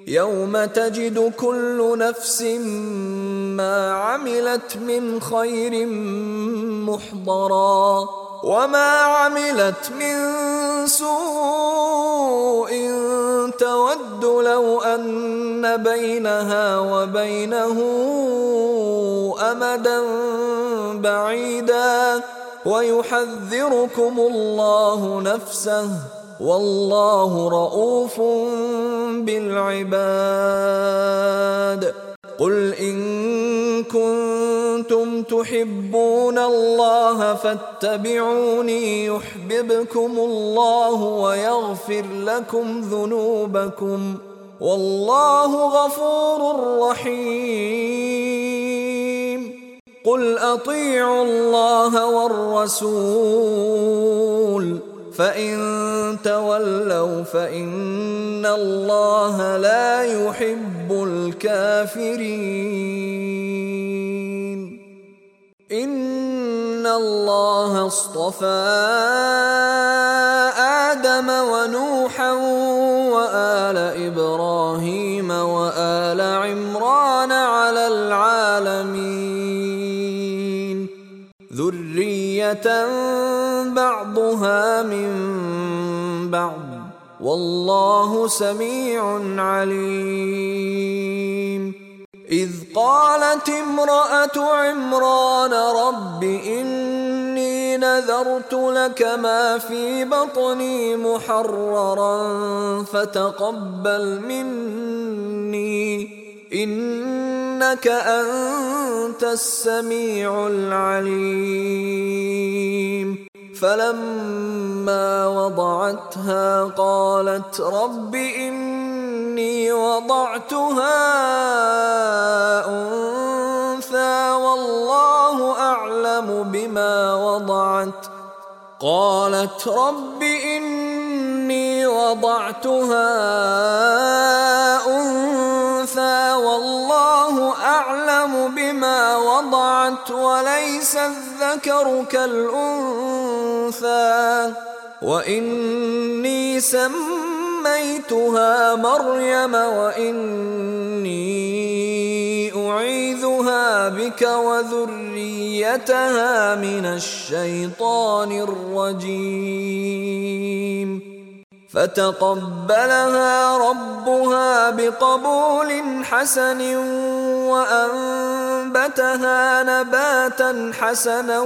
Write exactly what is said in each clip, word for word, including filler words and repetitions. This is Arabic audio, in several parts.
يوم تجد كل نفس ما عملت من خير محضرا وما عملت من سوء تود لو أن بينها وبينه أمدا بعيدا ويحذركم الله نفسه والله رؤوف بالعباد. قل إن كنتم تحبون الله فاتبعوني يحببكم الله ويغفر لكم ذنوبكم والله غفور رحيم. قل أطيعوا الله والرسول فإن تولوا فإن الله لا يحب الكافرين. إن الله اصطفى آدم ونوحا وآل إبراهيم وآل عمران على العالمين ذرية بعضها من بعض والله سميع عليم. إذ قالت امرأة عمران رب إني نذرت لك ما في بطني محررا فتقبل مني إنك أنت السميع العليم. فلما وضعتها قالت رب إني وضعتها أنثى والله أعلم بما وضعت قالت رب إني وضعتها أنثى والله أعلم بما وضعت وليس الذكر كالأنثى وإني سميتها مريم وإني أعيذها بك وذريتها من الشيطان الرجيم. فتقبلها ربها بقبول حسن وأنبتها نباتا حسنا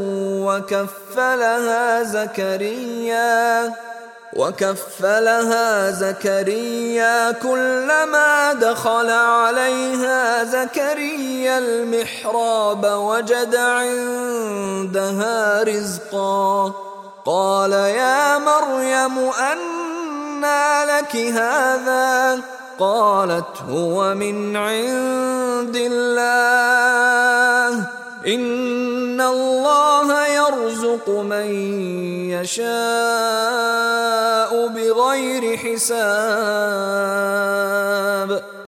وكفلها زكريا وكفلها زكريا كلما دخل عليها زكريا المحراب وجد عندها رزقا قال يا مريم أنى لك هذا قالت هو من عند الله إن الله يرزق من يشاء بغير حساب.